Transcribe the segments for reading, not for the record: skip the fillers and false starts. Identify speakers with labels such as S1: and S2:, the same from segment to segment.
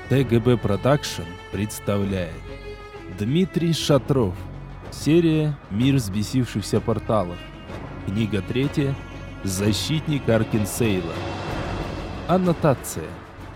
S1: ТГБ Продакшн представляет Дмитрий Шатров. Серия «Мир взбесившихся порталов». Книга 3. Защитник Аркенсейла. Аннотация.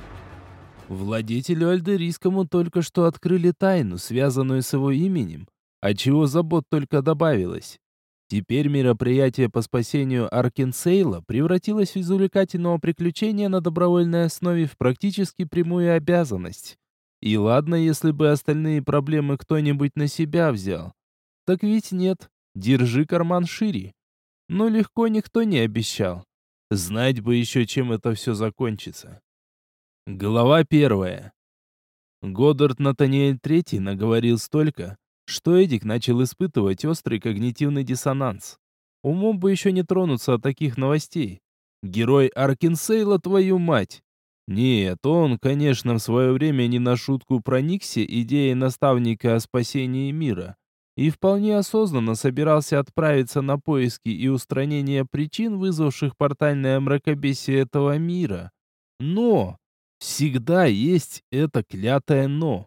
S1: Владетелю Альдерийскому только что открыли тайну, связанную с его именем, отчего забот только добавилось. Теперь мероприятие по спасению Аркенсейла превратилось из увлекательного приключения на добровольной основе в практически прямую обязанность. И ладно, если бы остальные проблемы кто-нибудь на себя взял. Так ведь нет, держи карман шире. Но легко никто не обещал. Знать бы еще, чем это все закончится. Глава 1. Годдард Натаниэль III наговорил столько, что Эдик начал испытывать острый когнитивный диссонанс. Умом бы еще не тронуться от таких новостей. Герой Аркенсейла, твою мать! Нет, он, конечно, в свое время не на шутку проникся идеей наставника о спасении мира и вполне осознанно собирался отправиться на поиски и устранение причин, вызвавших портальное мракобесие этого мира. Но! Всегда есть это клятое «но».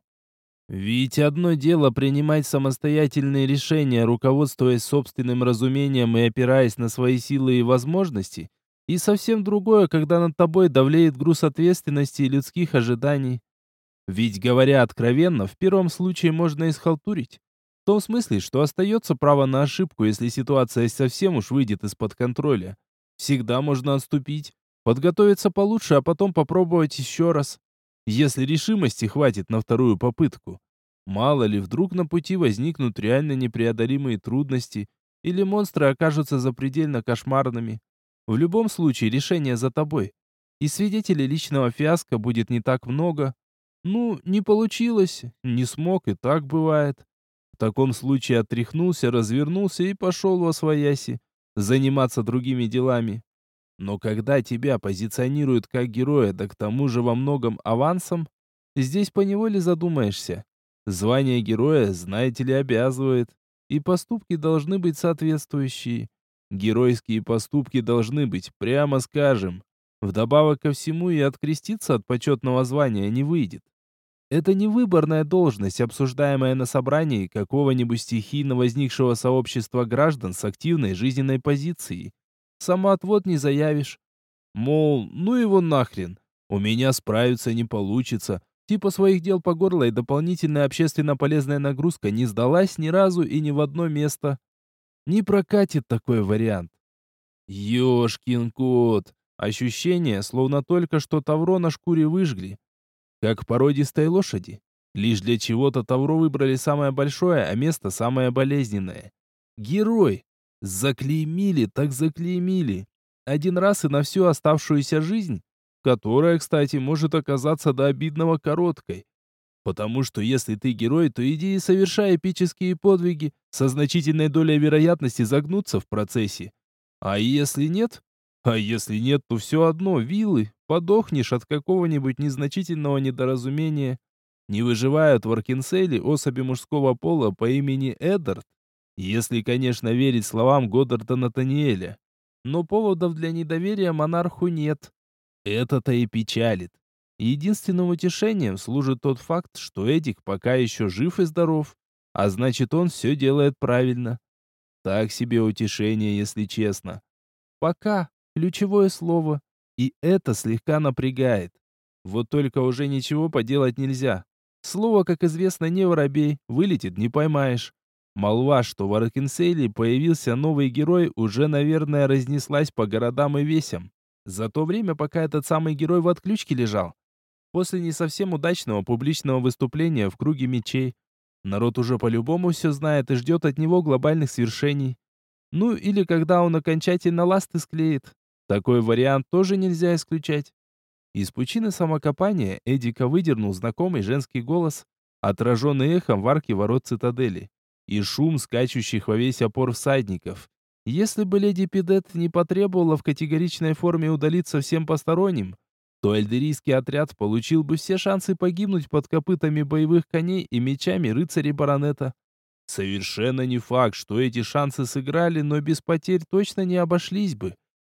S1: Ведь одно дело принимать самостоятельные решения, руководствуясь собственным разумением и опираясь на свои силы и возможности, и совсем другое, когда над тобой давлеет груз ответственности и людских ожиданий. Ведь, говоря откровенно, в первом случае можно исхалтурить. В том смысле, что остается право на ошибку, если ситуация совсем уж выйдет из-под контроля. Всегда можно отступить, подготовиться получше, а потом попробовать еще раз. Если решимости хватит на вторую попытку. Мало ли, вдруг на пути возникнут реально непреодолимые трудности, или монстры окажутся запредельно кошмарными. В любом случае, решение за тобой. И свидетелей личного фиаско будет не так много. Ну, не получилось, не смог, и так бывает. В таком случае отряхнулся, развернулся и пошел восвояси, заниматься другими делами. Но когда тебя позиционируют как героя, да к тому же во многом авансом, здесь поневоле задумаешься. Звание героя, знаете ли, обязывает, и поступки должны быть соответствующие. Геройские поступки должны быть, прямо скажем. Вдобавок ко всему и откреститься от почетного звания не выйдет. Это не выборная должность, обсуждаемая на собрании какого-нибудь стихийно возникшего сообщества граждан с активной жизненной позицией. Самоотвод не заявишь. Мол, ну его нахрен, у меня справиться не получится. Типа своих дел по горло, и дополнительная общественно полезная нагрузка не сдалась ни разу и ни в одно место. Не прокатит такой вариант. Ёшкин кот. Ощущение, словно только что тавро на шкуре выжгли. Как породистой лошади. Лишь для чего-то тавро выбрали самое большое, а место самое болезненное. Герой. Заклеймили, так заклеймили. Один раз и на всю оставшуюся жизнь, которая, кстати, может оказаться до обидного короткой. Потому что если ты герой, то иди и совершай эпические подвиги со значительной долей вероятности загнуться в процессе. А если нет? А если нет, то все одно, вилы, подохнешь от какого-нибудь незначительного недоразумения. Не выживают в Аркенселе особи мужского пола по имени Эддард, если, конечно, верить словам Годдарда Натаниэля. Но поводов для недоверия монарху нет. Это-то и печалит. Единственным утешением служит тот факт, что Эдик пока еще жив и здоров, а значит, он все делает правильно. Так себе утешение, если честно. Пока ключевое слово, и это слегка напрягает. Вот только уже ничего поделать нельзя. Слово, как известно, не воробей, вылетит не поймаешь. Молва, что в Аркенсейле появился новый герой, уже, наверное, разнеслась по городам и весям. За то время, пока этот самый герой в отключке лежал. После не совсем удачного публичного выступления в круге мечей. Народ уже по-любому все знает и ждет от него глобальных свершений. Ну или когда он окончательно ласты склеит. Такой вариант тоже нельзя исключать. Из пучины самокопания Эдика выдернул знакомый женский голос, отраженный эхом в арке ворот цитадели, и шум скачущих во весь опор всадников. Если бы леди Пидет не потребовала в категоричной форме удалиться всем посторонним, то альдерийский отряд получил бы все шансы погибнуть под копытами боевых коней и мечами рыцарей баронета. Совершенно не факт, что эти шансы сыграли, но без потерь точно не обошлись бы.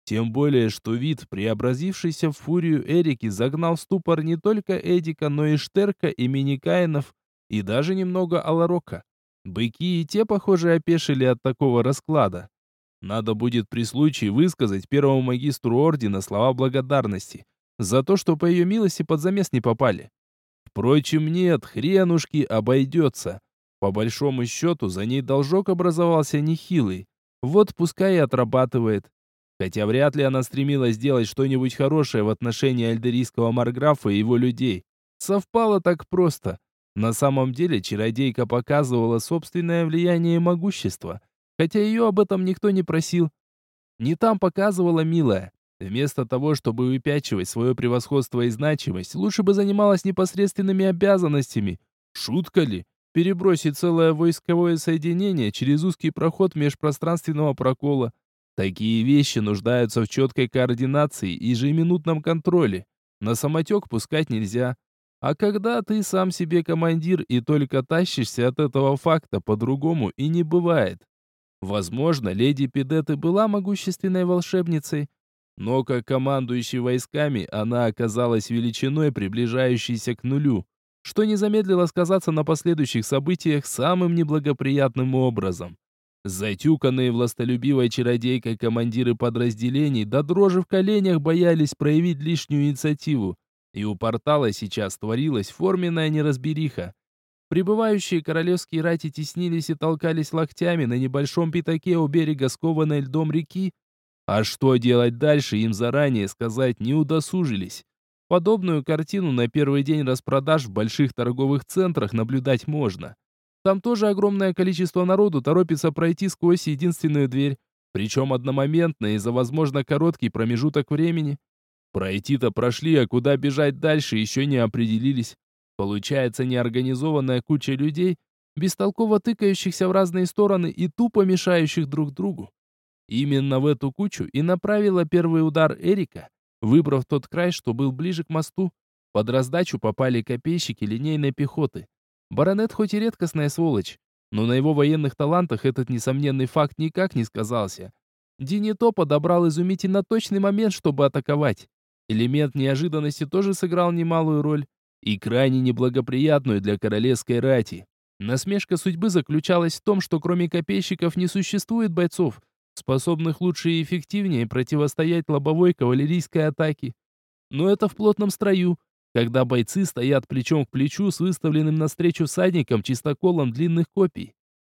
S1: Тем более, что вид преобразившийся в фурию Эрики загнал в ступор не только Эдика, но и Штерка, и Миникаинов, и даже немного Аларока. Быки и те, похоже, опешили от такого расклада. Надо будет при случае высказать первому магистру ордена слова благодарности за то, что по ее милости под замес не попали. Впрочем, нет, хренушки, обойдется. По большому счету, за ней должок образовался нехилый. Вот пускай и отрабатывает. Хотя вряд ли она стремилась сделать что-нибудь хорошее в отношении альдерийского марграфа и его людей. Совпало так просто. На самом деле, чародейка показывала собственное влияние и могущество, хотя ее об этом никто не просил. Не там показывала милая. Вместо того, чтобы выпячивать свое превосходство и значимость, лучше бы занималась непосредственными обязанностями. Шутка ли? Перебросить целое войсковое соединение через узкий проход межпространственного прокола. Такие вещи нуждаются в четкой координации и ежеминутном контроле. На самотек пускать нельзя. А когда ты сам себе командир и только тащишься от этого факта, по-другому и не бывает. Возможно, леди Пидет и была могущественной волшебницей, но как командующий войсками она оказалась величиной, приближающейся к нулю, что не замедлило сказаться на последующих событиях самым неблагоприятным образом. Затюканные властолюбивой чародейкой командиры подразделений до дрожи в коленях боялись проявить лишнюю инициативу, и у портала сейчас творилась форменная неразбериха. Прибывающие королевские рати теснились и толкались локтями на небольшом пятаке у берега скованной льдом реки, а что делать дальше, им заранее сказать не удосужились. Подобную картину на первый день распродаж в больших торговых центрах наблюдать можно. Там тоже огромное количество народу торопится пройти сквозь единственную дверь, причем одномоментно и за, возможно, короткий промежуток времени. Пройти-то прошли, а куда бежать дальше еще не определились. Получается неорганизованная куча людей, бестолково тыкающихся в разные стороны и тупо мешающих друг другу. Именно в эту кучу и направила первый удар Эрика, выбрав тот край, что был ближе к мосту. Под раздачу попали копейщики линейной пехоты. Баронет хоть и редкостная сволочь, но на его военных талантах этот несомненный факт никак не сказался. Динито подобрал изумительно точный момент, чтобы атаковать. Элемент неожиданности тоже сыграл немалую роль, и крайне неблагоприятную для королевской рати. Насмешка судьбы заключалась в том, что кроме копейщиков не существует бойцов, способных лучше и эффективнее противостоять лобовой кавалерийской атаке. Но это в плотном строю, когда бойцы стоят плечом к плечу с выставленным навстречу всадником чистоколом длинных копий.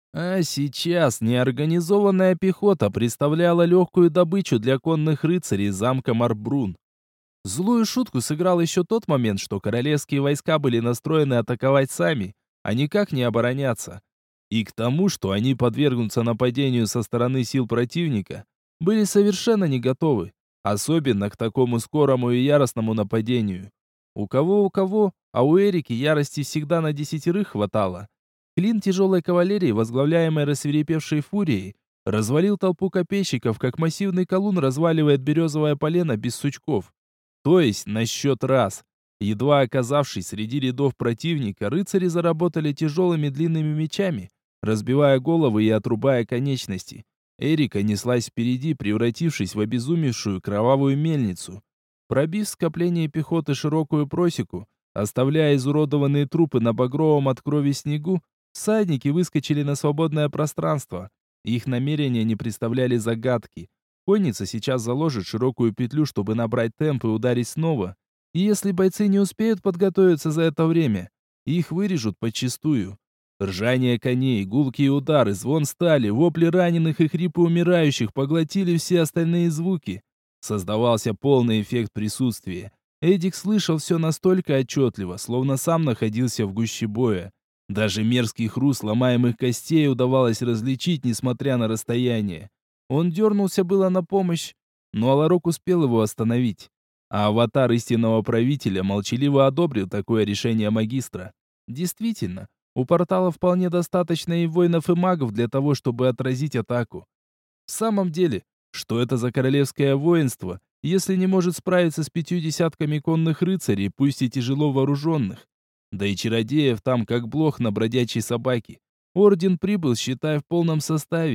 S1: А сейчас неорганизованная пехота представляла легкую добычу для конных рыцарей замка Марбрун. Злую шутку сыграл еще тот момент, что королевские войска были настроены атаковать сами, а никак не обороняться. И к тому, что они подвергнутся нападению со стороны сил противника, были совершенно не готовы, особенно к такому скорому и яростному нападению. У кого, а у Эрики ярости всегда на десятерых хватало. Клин тяжелой кавалерии, возглавляемой рассвирепевшей фурией, развалил толпу копейщиков, как массивный колун разваливает березовое полено без сучков. То есть на счет раз. Едва оказавшись среди рядов противника, рыцари заработали тяжелыми длинными мечами, разбивая головы и отрубая конечности. Эрика неслась впереди, превратившись в обезумевшую кровавую мельницу. Пробив скопление пехоты широкую просеку, оставляя изуродованные трупы на багровом от крови снегу, всадники выскочили на свободное пространство. Их намерения не представляли загадки. Конница сейчас заложит широкую петлю, чтобы набрать темп и ударить снова. И если бойцы не успеют подготовиться за это время, их вырежут подчистую. Ржание коней, гулкие удары, звон стали, вопли раненых и хрипы умирающих поглотили все остальные звуки. Создавался полный эффект присутствия. Эдик слышал все настолько отчетливо, словно сам находился в гуще боя. Даже мерзкий хруст ломаемых костей удавалось различить, несмотря на расстояние. Он дернулся было на помощь, но Аларок успел его остановить. А аватар истинного правителя молчаливо одобрил такое решение магистра. Действительно, у портала вполне достаточно и воинов, и магов для того, чтобы отразить атаку. В самом деле, что это за королевское воинство, если не может справиться с 5 десятками конных рыцарей, пусть и тяжело вооруженных? Да и чародеев там как блох на бродячей собаке. Орден прибыл, считай, в полном составе.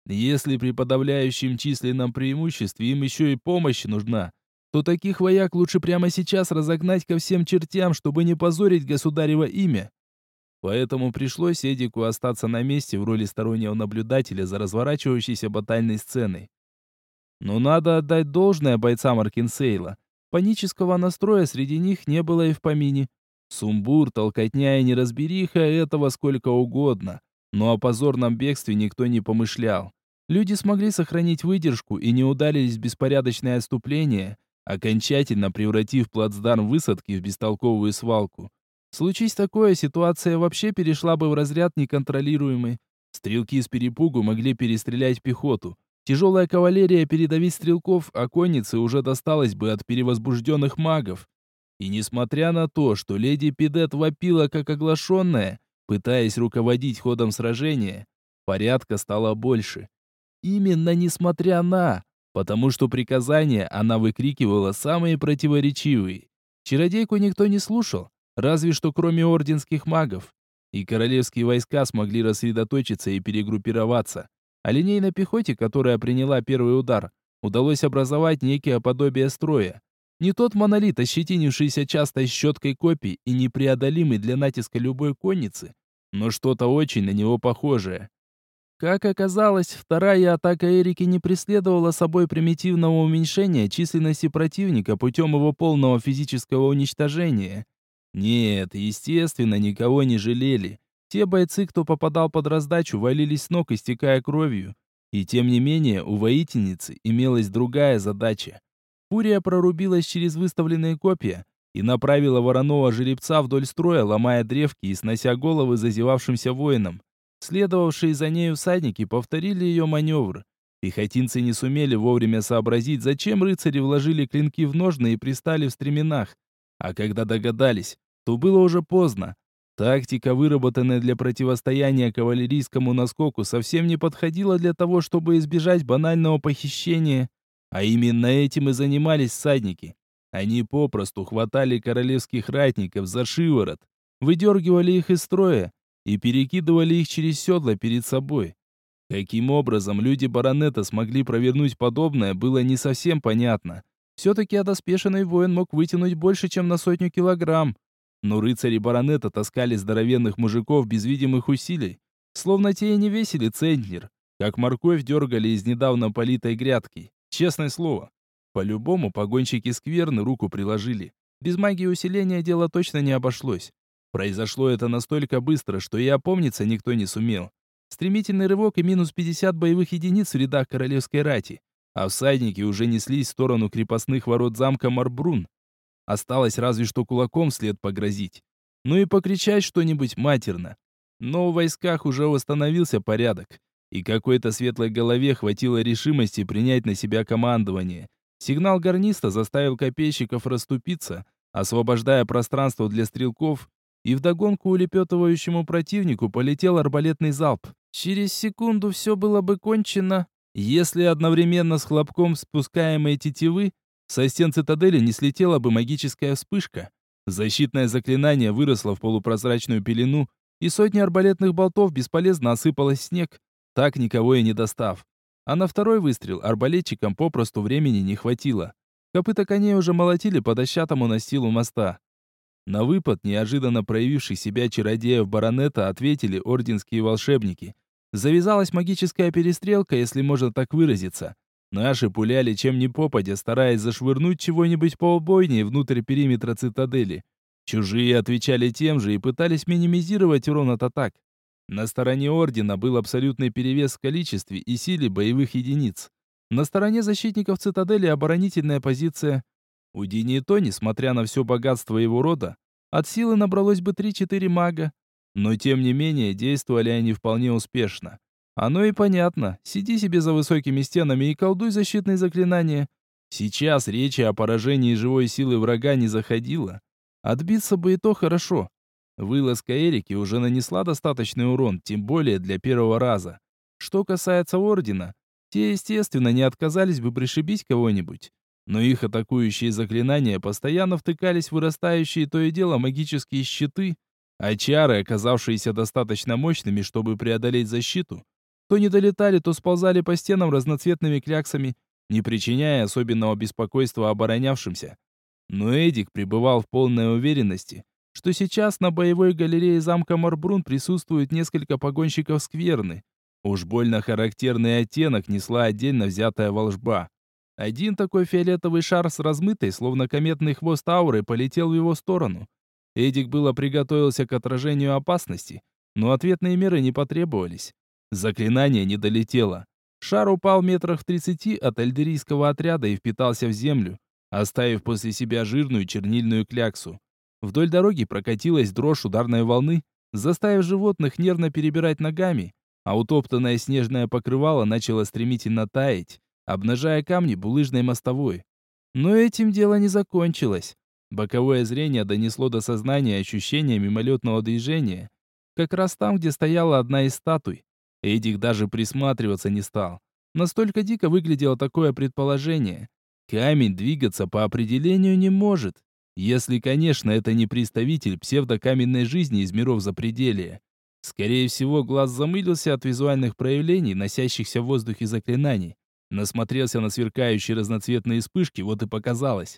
S1: Если при подавляющем численном преимуществе им еще и помощь нужна, то таких вояк лучше прямо сейчас разогнать ко всем чертям, чтобы не позорить государево имя. Поэтому пришлось Эдику остаться на месте в роли стороннего наблюдателя за разворачивающейся батальной сценой. Но надо отдать должное бойцам Аркенсейла. Панического настроя среди них не было и в помине. Сумбур, толкотня и неразбериха — этого сколько угодно. Но о позорном бегстве никто не помышлял. Люди смогли сохранить выдержку и не удалились в беспорядочное отступление, окончательно превратив плацдарм высадки в бестолковую свалку. Случись такое, ситуация вообще перешла бы в разряд неконтролируемый. Стрелки с перепугу могли перестрелять пехоту. Тяжелая кавалерия передавить стрелков, а коннице уже досталось бы от перевозбужденных магов. И несмотря на то, что леди Пидет вопила как оглашенная, пытаясь руководить ходом сражения, порядка стало больше. Именно несмотря на, потому что приказания она выкрикивала самые противоречивые. Чародейку никто не слушал, разве что кроме орденских магов. И королевские войска смогли рассредоточиться и перегруппироваться. А линейной пехоте, которая приняла первый удар, удалось образовать некое подобие строя. Не тот монолит, ощетинившийся частой щеткой копий и непреодолимый для натиска любой конницы, но что-то очень на него похожее. Как оказалось, вторая атака Эрики не преследовала собой примитивного уменьшения численности противника путем его полного физического уничтожения. Нет, естественно, никого не жалели. Те бойцы, кто попадал под раздачу, валились с ног, истекая кровью. И тем не менее, у воительницы имелась другая задача. Фурия прорубилась через выставленные копья и направила вороного жеребца вдоль строя, ломая древки и снося головы зазевавшимся воинам. Следовавшие за нею всадники повторили ее маневр. Пехотинцы не сумели вовремя сообразить, зачем рыцари вложили клинки в ножны и пристали в стременах. А когда догадались, то было уже поздно. Тактика, выработанная для противостояния кавалерийскому наскоку, совсем не подходила для того, чтобы избежать банального похищения. А именно этим и занимались всадники. Они попросту хватали королевских ратников за шиворот, выдергивали их из строя и перекидывали их через седла перед собой. Каким образом люди баронета смогли провернуть подобное, было не совсем понятно. Все-таки одоспешенный воин мог вытянуть больше, чем на 100 килограмм. Но рыцари баронета таскали здоровенных мужиков без видимых усилий, словно те и не весили центнер, как морковь дергали из недавно политой грядки. Честное слово, по-любому погонщики скверны руку приложили. Без магии усиления дело точно не обошлось. Произошло это настолько быстро, что и опомниться никто не сумел. Стремительный рывок и минус 50 боевых единиц в рядах королевской рати, а всадники уже неслись в сторону крепостных ворот замка Марбрун. Осталось разве что кулаком вслед погрозить. Ну и покричать что-нибудь матерно. Но в войсках уже восстановился порядок, и какой-то светлой голове хватило решимости принять на себя командование. Сигнал гарниста заставил копейщиков расступиться, освобождая пространство для стрелков, и вдогонку улепетывающему противнику полетел арбалетный залп. Через секунду все было бы кончено, если одновременно с хлопком спускаемой тетивы со стен цитадели не слетела бы магическая вспышка. Защитное заклинание выросло в полупрозрачную пелену, и сотни арбалетных болтов бесполезно осыпалось в снег, так никого и не достав. А на второй выстрел арбалетчикам попросту времени не хватило. Копыта коней уже молотили по дощатому настилу моста. На выпад неожиданно проявивших себя чародеев баронета ответили орденские волшебники. Завязалась магическая перестрелка, если можно так выразиться. Наши пуляли чем ни попадя, стараясь зашвырнуть чего-нибудь поубойнее внутрь периметра цитадели. Чужие отвечали тем же и пытались минимизировать урон от атак. На стороне ордена был абсолютный перевес в количестве и силе боевых единиц. На стороне защитников цитадели оборонительная позиция. У Динито, несмотря на все богатство его рода, от силы набралось бы 3-4 мага. Но тем не менее действовали они вполне успешно. Оно и понятно. Сиди себе за высокими стенами и колдуй защитные заклинания. Сейчас речи о поражении живой силы врага не заходило. Отбиться бы и то хорошо. Вылазка Эрики уже нанесла достаточный урон, тем более для первого раза. Что касается Ордена, те, естественно, не отказались бы пришибить кого-нибудь. Но их атакующие заклинания постоянно втыкались в вырастающие то и дело магические щиты, а чары, оказавшиеся достаточно мощными, чтобы преодолеть защиту, Что не долетали, то сползали по стенам разноцветными кляксами, не причиняя особенного беспокойства оборонявшимся. Но Эдик пребывал в полной уверенности, что сейчас на боевой галерее замка Марбрун присутствует несколько погонщиков скверны. Уж больно характерный оттенок несла отдельно взятая волжба. Один такой фиолетовый шар с размытой, словно кометный хвост ауры, полетел в его сторону. Эдик было приготовился к отражению опасности, но ответные меры не потребовались. Заклинание не долетело. Шар упал метрах в 30 от альдерийского отряда и впитался в землю, оставив после себя жирную чернильную кляксу. Вдоль дороги прокатилась дрожь ударной волны, заставив животных нервно перебирать ногами, а утоптанное снежное покрывало начало стремительно таять, обнажая камни булыжной мостовой. Но этим дело не закончилось. Боковое зрение донесло до сознания ощущение мимолетного движения, как раз там, где стояла одна из статуй. Эдик даже присматриваться не стал. Настолько дико выглядело такое предположение. Камень двигаться по определению не может, если, конечно, это не представитель псевдокаменной жизни из миров запределья. Скорее всего, глаз замылился от визуальных проявлений, носящихся в воздухе заклинаний. Насмотрелся на сверкающие разноцветные вспышки, вот и показалось.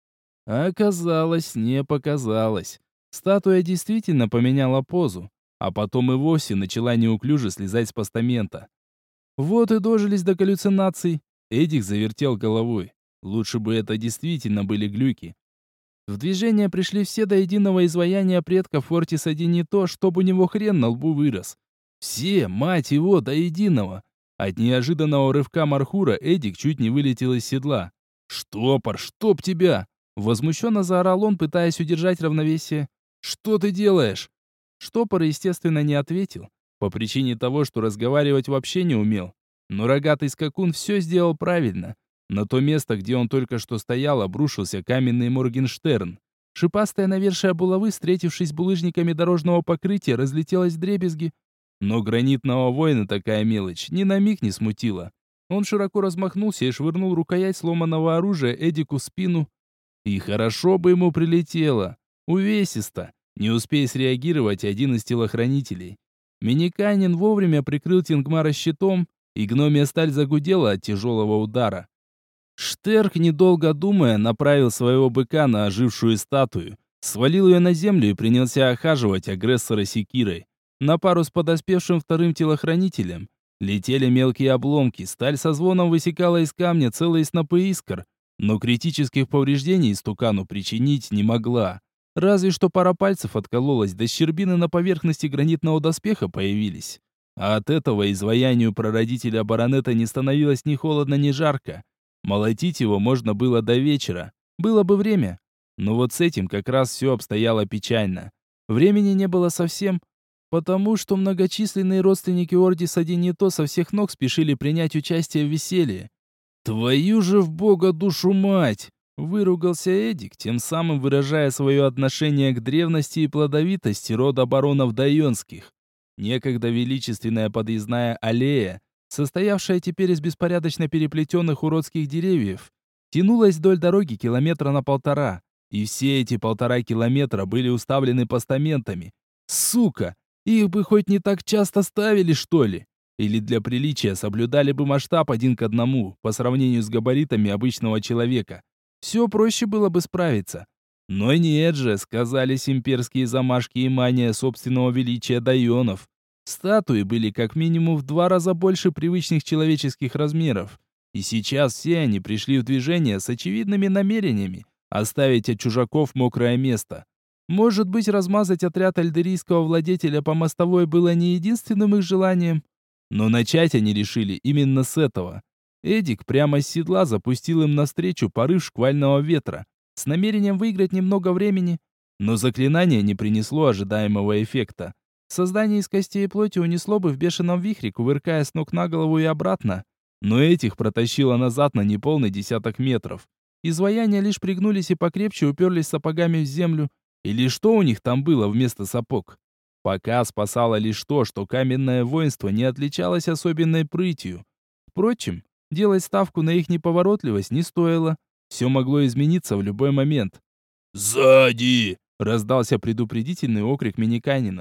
S1: А оказалось, не показалось. Статуя действительно поменяла позу, а потом и вовсе начала неуклюже слезать с постамента. Вот и дожились до галлюцинаций. Эдик завертел головой. Лучше бы это действительно были глюки. В движение пришли все до единого изваяния предков Фортиса Динито, чтобы у него хрен на лбу вырос. Все, мать его, до единого. От неожиданного рывка Мархура Эдик чуть не вылетел из седла. «Штопор, чтоб тебя!» Возмущенно заорал он, пытаясь удержать равновесие. «Что ты делаешь?» Штопор, естественно, не ответил, по причине того, что разговаривать вообще не умел. Но рогатый скакун все сделал правильно. На то место, где он только что стоял, обрушился каменный Моргенштерн. Шипастая навершие булавы, встретившись с булыжниками дорожного покрытия, разлетелась вдребезги. Но гранитного воина такая мелочь ни на миг не смутила. Он широко размахнулся и швырнул рукоять сломанного оружия Эдику в спину. И хорошо бы ему прилетело. Увесисто. Не успей среагировать один из телохранителей. Миниканин вовремя прикрыл Тингмара щитом, и гномья сталь загудела от тяжелого удара. Штерк, недолго думая, направил своего быка на ожившую статую, свалил ее на землю и принялся охаживать агрессора секирой. На пару с подоспевшим вторым телохранителем летели мелкие обломки, сталь со звоном высекала из камня целые снопы искр, но критических повреждений истукану причинить не могла. Разве что пара пальцев откололась, да щербины на поверхности гранитного доспеха появились. А от этого изваянию прародителя баронета не становилось ни холодно, ни жарко. Молотить его можно было до вечера. Было бы время. Но вот с этим как раз все обстояло печально. Времени не было совсем, потому что многочисленные родственники Ордиса Динито со всех ног спешили принять участие в веселье. «Твою же в бога душу мать!» — выругался Эдик, тем самым выражая свое отношение к древности и плодовитости рода баронов Дайонских. Некогда величественная подъездная аллея, состоявшая теперь из беспорядочно переплетенных уродских деревьев, тянулась вдоль дороги километра на 1,5, и все эти 1,5 километра были уставлены постаментами. Сука! Их бы хоть не так часто ставили, что ли? Или для приличия соблюдали бы масштаб 1:1 по сравнению с габаритами обычного человека. Все проще было бы справиться. Но нет же, сказались имперские замашки и мания собственного величия дайонов. Статуи были как минимум в 2 раза больше привычных человеческих размеров. И сейчас все они пришли в движение с очевидными намерениями оставить от чужаков мокрое место. Может быть, размазать отряд альдерийского владетеля по мостовой было не единственным их желанием. Но начать они решили именно с этого. Эдик прямо с седла запустил им навстречу порыв шквального ветра, с намерением выиграть немного времени. Но заклинание не принесло ожидаемого эффекта. Создание из костей и плоти унесло бы в бешеном вихре, кувыркая с ног на голову и обратно. Но этих протащило назад на неполный 10 метров. Изваяния лишь пригнулись и покрепче уперлись сапогами в землю. Или что у них там было вместо сапог? Пока спасало лишь то, что каменное воинство не отличалось особенной прытью. Впрочем, делать ставку на их неповоротливость не стоило. Все могло измениться в любой момент. «Сзади!» — раздался предупредительный окрик Миниканина.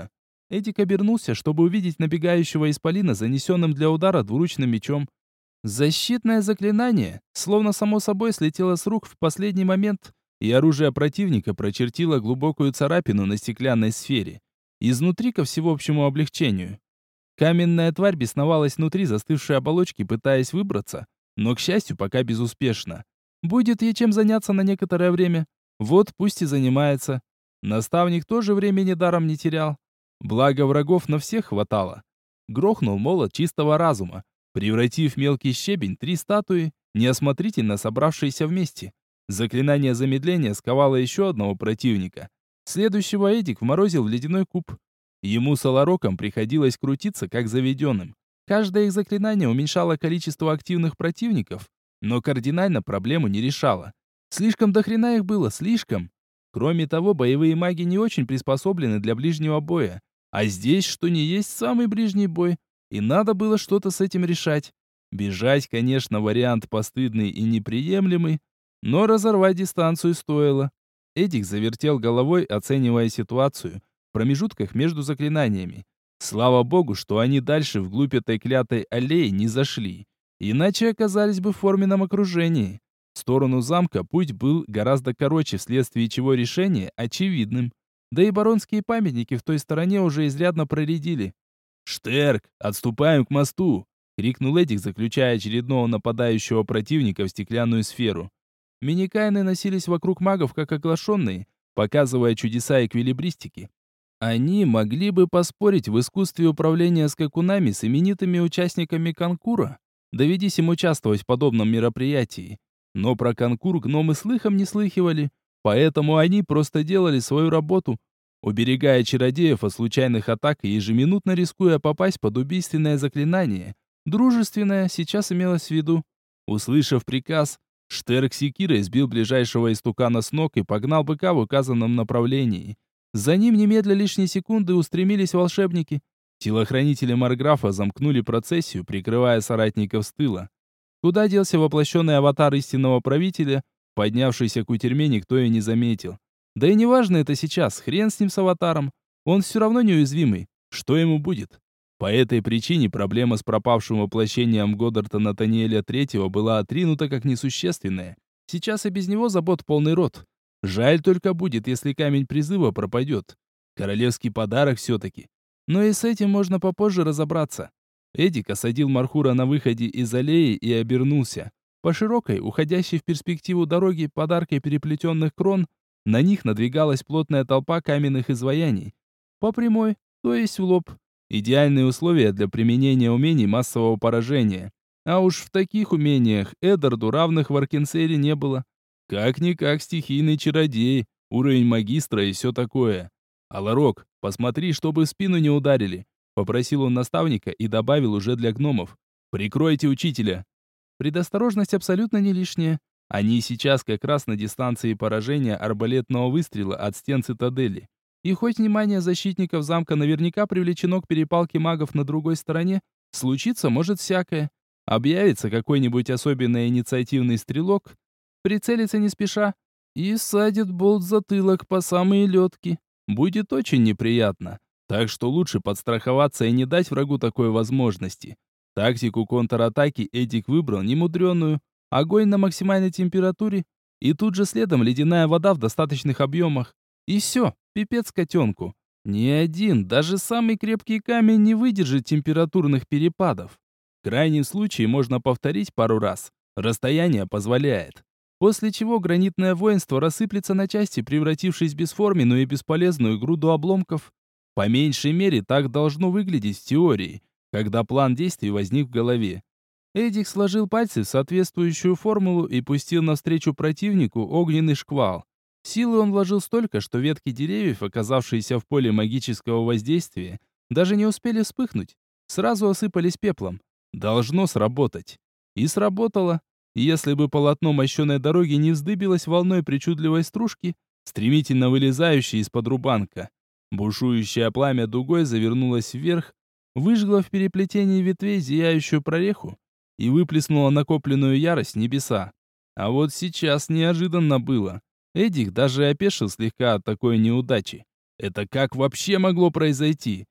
S1: Эдик обернулся, чтобы увидеть набегающего исполина занесенным для удара двуручным мечом. Защитное заклинание, словно само собой, слетело с рук в последний момент, и оружие противника прочертило глубокую царапину на стеклянной сфере. Изнутри ко всеобщему облегчению. Каменная тварь бесновалась внутри застывшей оболочки, пытаясь выбраться, но, к счастью, пока безуспешно. Будет ей чем заняться на некоторое время. Вот пусть и занимается. Наставник тоже времени даром не терял. Благо врагов на всех хватало. Грохнул молот чистого разума, превратив в мелкий щебень 3 статуи, неосмотрительно собравшиеся вместе. Заклинание замедления сковало еще одного противника. Следующего Эдик вморозил в ледяной куб. Ему с Алароком приходилось крутиться как заведенным. Каждое их заклинание уменьшало количество активных противников, но кардинально проблему не решало. Слишком дохрена их было, слишком. Кроме того, боевые маги не очень приспособлены для ближнего боя. А здесь, что ни есть, самый ближний бой. И надо было что-то с этим решать. Бежать, конечно, вариант постыдный и неприемлемый, но разорвать дистанцию стоило. Эдик завертел головой, оценивая ситуацию в промежутках между заклинаниями. Слава богу, что они дальше вглубь этой клятой аллеи не зашли. Иначе оказались бы в форменном окружении. В сторону замка путь был гораздо короче, вследствие чего решение очевидным. Да и баронские памятники в той стороне уже изрядно проредили. «Штерк, отступаем к мосту!» — крикнул Эдик, заключая очередного нападающего противника в стеклянную сферу. Миникайны носились вокруг магов, как оглашенные, показывая чудеса эквилибристики. Они могли бы поспорить в искусстве управления скакунами с именитыми участниками конкура, доведись им участвовать в подобном мероприятии. Но про конкур гномы слыхом не слыхивали, поэтому они просто делали свою работу, уберегая чародеев от случайных атак и ежеминутно рискуя попасть под убийственное заклинание. Дружественное сейчас имелось в виду. Услышав приказ, Штерк секирой сбил ближайшего истукана с ног и погнал быка в указанном направлении. За ним немедля лишние секунды устремились волшебники. Телохранители Марграфа замкнули процессию, прикрывая соратников с тыла. Куда делся воплощенный аватар истинного правителя, поднявшийся к кутерьме никто и не заметил. Да и неважно это сейчас, хрен с ним с аватаром. Он все равно неуязвимый. Что ему будет? По этой причине проблема с пропавшим воплощением Годдарта Натаниэля III была отринута как несущественная. Сейчас и без него забот полный рот. Жаль только будет, если камень призыва пропадет. Королевский подарок все-таки. Но и с этим можно попозже разобраться. Эдик осадил Мархура на выходе из аллеи и обернулся. По широкой, уходящей в перспективу дороге подаркой переплетенных крон, на них надвигалась плотная толпа каменных изваяний. По прямой, то есть в лоб. Идеальные условия для применения умений массового поражения. А уж в таких умениях Эдарду равных в Аркенсере не было. Как-никак стихийный чародей, уровень магистра и все такое. «Аларок, посмотри, чтобы в спину не ударили», — попросил он наставника и добавил уже для гномов. «Прикройте учителя». Предосторожность абсолютно не лишняя. Они сейчас как раз на дистанции поражения арбалетного выстрела от стен цитадели. И хоть внимание защитников замка наверняка привлечено к перепалке магов на другой стороне, случиться может всякое. Объявится какой-нибудь особенно инициативный стрелок, прицелится не спеша и садит болт в затылок по самые лётки. Будет очень неприятно. Так что лучше подстраховаться и не дать врагу такой возможности. Тактику контратаки Эдик выбрал немудрённую. Огонь на максимальной температуре и тут же следом ледяная вода в достаточных объемах. И все, пипец котенку. Ни один, даже самый крепкий камень не выдержит температурных перепадов. В крайнем случае можно повторить пару раз. Расстояние позволяет. После чего гранитное воинство рассыплется на части, превратившись в бесформенную и бесполезную груду обломков. По меньшей мере так должно выглядеть в теории, когда план действий возник в голове. Эдик сложил пальцы в соответствующую формулу и пустил навстречу противнику огненный шквал. Силы он вложил столько, что ветки деревьев, оказавшиеся в поле магического воздействия, даже не успели вспыхнуть. Сразу осыпались пеплом. Должно сработать. И сработало. Если бы полотно мощеной дороги не вздыбилось волной причудливой стружки, стремительно вылезающей из-под рубанка. Бушующее пламя дугой завернулось вверх, выжгло в переплетении ветвей зияющую прореху и выплеснуло накопленную ярость в небеса. А вот сейчас неожиданно было. Эдик даже опешил слегка от такой неудачи. Это как вообще могло произойти?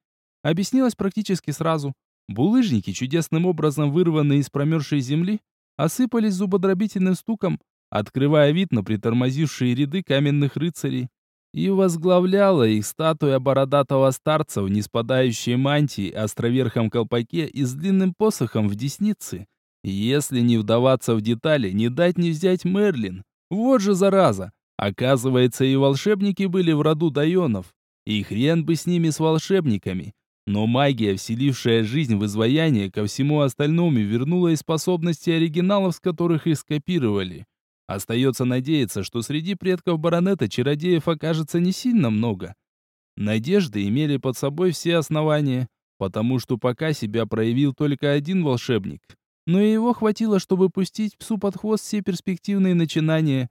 S1: объяснилось практически сразу. Булыжники, чудесным образом вырванные из промерзшей земли, осыпались зубодробительным стуком, открывая вид на притормозившие ряды каменных рыцарей. И возглавляла их статуя бородатого старца в неспадающей мантии, островерхом колпаке и с длинным посохом в деснице. Если не вдаваться в детали, не дать не взять Мерлин. Вот же зараза! Оказывается, и волшебники были в роду Дайонов. И хрен бы с ними, с волшебниками. Но магия, вселившая жизнь в изваяние, ко всему остальному вернула и способности оригиналов, с которых их скопировали. Остается надеяться, что среди предков баронета чародеев окажется не сильно много. Надежды имели под собой все основания, потому что пока себя проявил только один волшебник. Но и его хватило, чтобы пустить псу под хвост все перспективные начинания.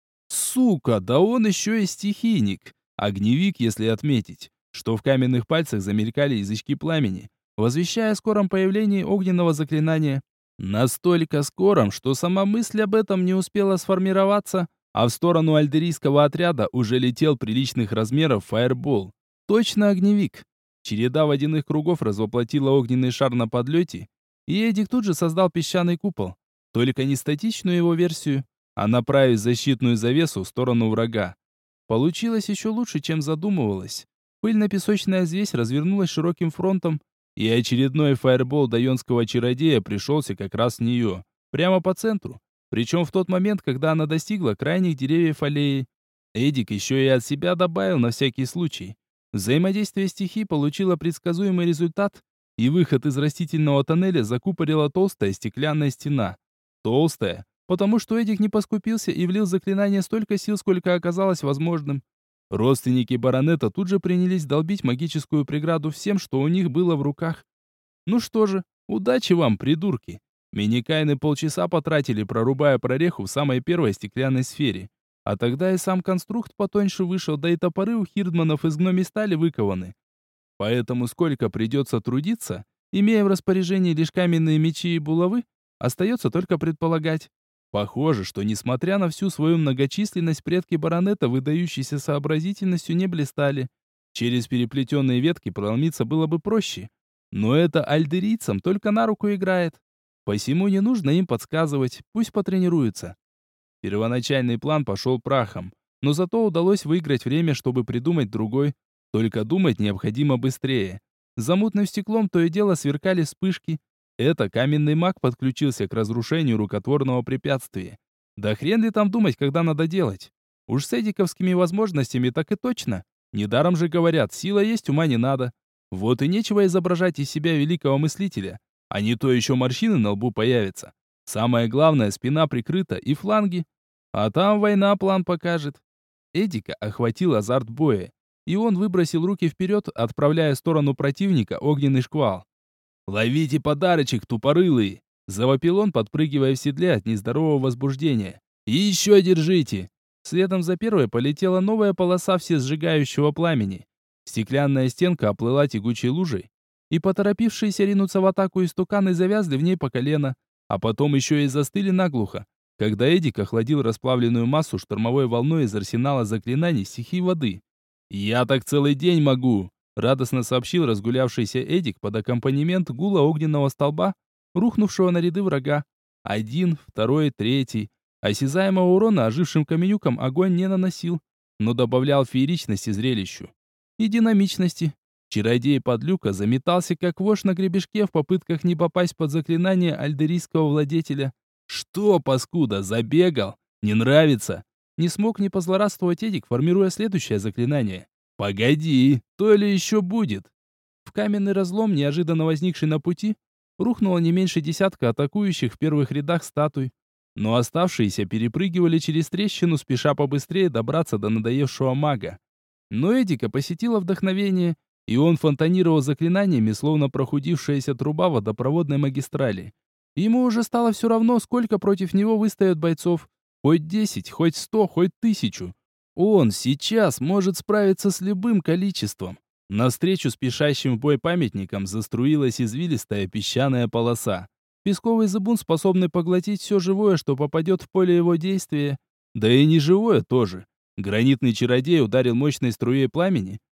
S1: Сука, да он еще и стихийник. Огневик, если отметить, что в каменных пальцах замелькали язычки пламени, возвещая о скором появлении огненного заклинания. Настолько скором, что сама мысль об этом не успела сформироваться, а в сторону альдерийского отряда уже летел приличных размеров фаербол. Точно огневик. Череда водяных кругов развоплотила огненный шар на подлете, и Эдик тут же создал песчаный купол. Только не статичную его версию, а направив защитную завесу в сторону врага. Получилось еще лучше, чем задумывалось. Пыльно-песочная взвесь развернулась широким фронтом, и очередной фаербол дайонского чародея пришелся как раз в нее, прямо по центру, причем в тот момент, когда она достигла крайних деревьев аллеи. Эдик еще и от себя добавил на всякий случай. Взаимодействие стихий получило предсказуемый результат, и выход из растительного тоннеля закупорила толстая стеклянная стена. Толстая, потому что Эдик не поскупился и влил в заклинание столько сил, сколько оказалось возможным. Родственники баронета тут же принялись долбить магическую преграду всем, что у них было в руках. Ну что же, удачи вам, придурки. Миникайны полчаса потратили, прорубая прореху в самой первой стеклянной сфере. А тогда и сам конструкт потоньше вышел, да и топоры у хирдманов из гномей стали выкованы. Поэтому сколько придется трудиться, имея в распоряжении лишь каменные мечи и булавы, остается только предполагать. Похоже, что несмотря на всю свою многочисленность, предки баронета выдающейся сообразительностью не блистали. Через переплетенные ветки проломиться было бы проще. Но это альдерийцам только на руку играет. Посему не нужно им подсказывать, пусть потренируются. Первоначальный план пошел прахом, но зато удалось выиграть время, чтобы придумать другой. Только думать необходимо быстрее. За мутным стеклом то и дело сверкали вспышки. Это каменный маг подключился к разрушению рукотворного препятствия. Да хрен ли там думать, когда надо делать? Уж с эдиковскими возможностями так и точно. Недаром же говорят, сила есть, ума не надо. Вот и нечего изображать из себя великого мыслителя. А не то еще морщины на лбу появятся. Самое главное, спина прикрыта и фланги. А там война план покажет. Эдика охватил азарт боя, и он выбросил руки вперед, отправляя в сторону противника огненный шквал. «Ловите подарочек, тупорылые!» — завопил он, подпрыгивая в седле от нездорового возбуждения. «И еще держите!» Следом за первой полетела новая полоса всесжигающего пламени. Стеклянная стенка оплыла тягучей лужей, и поторопившиеся ринуться в атаку истуканы завязли в ней по колено, а потом еще и застыли наглухо, когда Эдик охладил расплавленную массу штормовой волной из арсенала заклинаний стихий воды. «Я так целый день могу!» — радостно сообщил разгулявшийся Эдик под аккомпанемент гула огненного столба, рухнувшего на ряды врага. Один, второй, третий. Осязаемого урона ожившим каменюкам огонь не наносил, но добавлял фееричности зрелищу и динамичности. Чародей подлюка заметался как вошь на гребешке в попытках не попасть под заклинание альдерийского владетеля. «Что, паскуда, забегал? Не нравится?» Не смог не позлорадствовать Эдик, формируя следующее заклинание. «Погоди, то ли еще будет!» В каменный разлом, неожиданно возникший на пути, рухнуло не меньше десятка атакующих в первых рядах статуй. Но оставшиеся перепрыгивали через трещину, спеша побыстрее добраться до надоевшего мага. Но Эдика посетило вдохновение, и он фонтанировал заклинаниями, словно прохудившаяся труба водопроводной магистрали. Ему уже стало все равно, сколько против него выстоят бойцов. Хоть 10, хоть 100, хоть 1000. Он сейчас может справиться с любым количеством. Навстречу спешащим в бой памятникам заструилась извилистая песчаная полоса. Песковый зыбун, способный поглотить все живое, что попадет в поле его действия. Да и неживое тоже. Гранитный чародей ударил мощной струей пламени,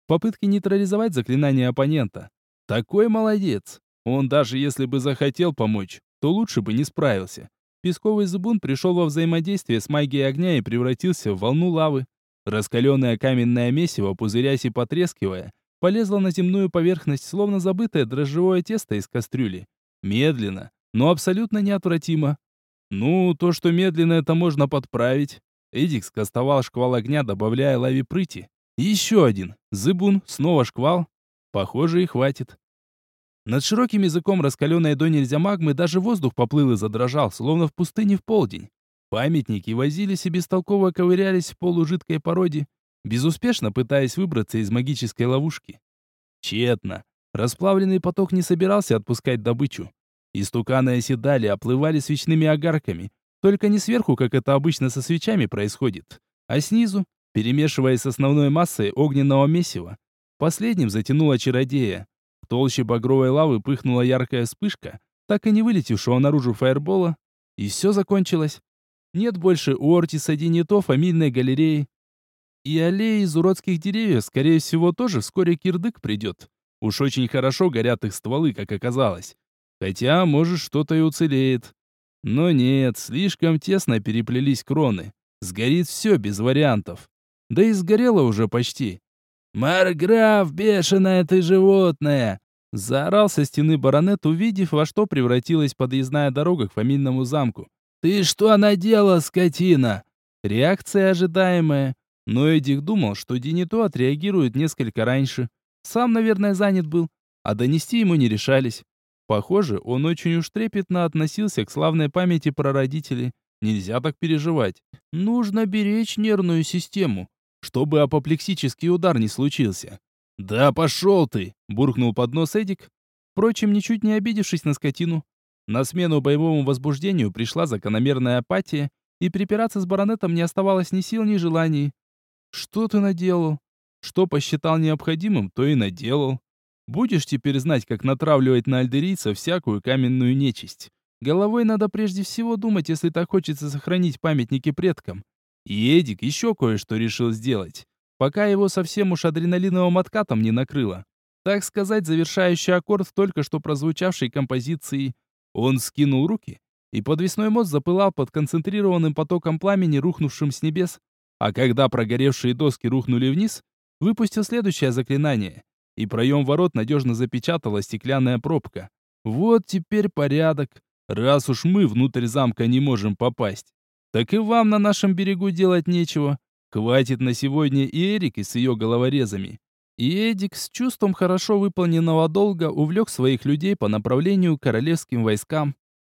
S1: попытке нейтрализовать заклинание оппонента. Такой молодец. Он даже если бы захотел помочь, то лучше бы не справился. Песковый зыбун пришел во взаимодействие с магией огня и превратился в волну лавы. Раскаленное каменное месиво, пузырясь и потрескивая, полезло на земную поверхность, словно забытое дрожжевое тесто из кастрюли. Медленно, но абсолютно неотвратимо. Ну, то, что медленно, это можно подправить. Эдик скостовал шквал огня, добавляя лаве прыти. Еще один. Зыбун, снова шквал. Похоже, и хватит. Над широким языком раскаленной до нельзя магмы даже воздух поплыл и задрожал, словно в пустыне в полдень. Памятники возились и бестолково ковырялись в полужидкой породе, безуспешно пытаясь выбраться из магической ловушки. Тщетно. Расплавленный поток не собирался отпускать добычу. Истуканы оседали, оплывали свечными огарками, только не сверху, как это обычно со свечами происходит, а снизу, перемешиваясь с основной массой огненного месива. Последним затянуло чародея. В толще багровой лавы пыхнула яркая вспышка, так и не вылетевшего наружу фаербола, и все закончилось. Нет больше у Ортиса Динито фамильной галереи. И аллеи из уродских деревьев, скорее всего, тоже вскоре кирдык придет. Уж очень хорошо горят их стволы, как оказалось. Хотя, может, что-то и уцелеет. Но нет, слишком тесно переплелись кроны. Сгорит все без вариантов. Да и сгорело уже почти. «Марграф, бешеное ты животное!» Заорал со стены баронет, увидев, во что превратилась подъездная дорога к фамильному замку. «Ты что наделал, скотина?» Реакция ожидаемая. Но Эдик думал, что Динито отреагирует несколько раньше. Сам, наверное, занят был, а донести ему не решались. Похоже, он очень уж трепетно относился к славной памяти прародителей. Нельзя так переживать. Нужно беречь нервную систему, чтобы апоплексический удар не случился. «Да пошел ты!» – буркнул под нос Эдик, впрочем, ничуть не обидевшись на скотину. На смену боевому возбуждению пришла закономерная апатия, и припираться с баронетом не оставалось ни сил, ни желаний. «Что ты наделал?» Что посчитал необходимым, то и наделал. Будешь теперь знать, как натравливать на альдерийца всякую каменную нечисть. Головой надо прежде всего думать, если так хочется сохранить памятники предкам. И Эдик еще кое-что решил сделать, пока его совсем уж адреналиновым откатом не накрыло. Так сказать, завершающий аккорд в только что прозвучавшей композиции. Он скинул руки, и подвесной мост запылал под концентрированным потоком пламени, рухнувшим с небес. А когда прогоревшие доски рухнули вниз, выпустил следующее заклинание, и проем ворот надежно запечатала стеклянная пробка. Вот теперь порядок. Раз уж мы внутрь замка не можем попасть, так и вам на нашем берегу делать нечего. Хватит на сегодня и Эрики с ее головорезами. И Эдик с чувством хорошо выполненного долга увлек своих людей по направлению к королевским войскам.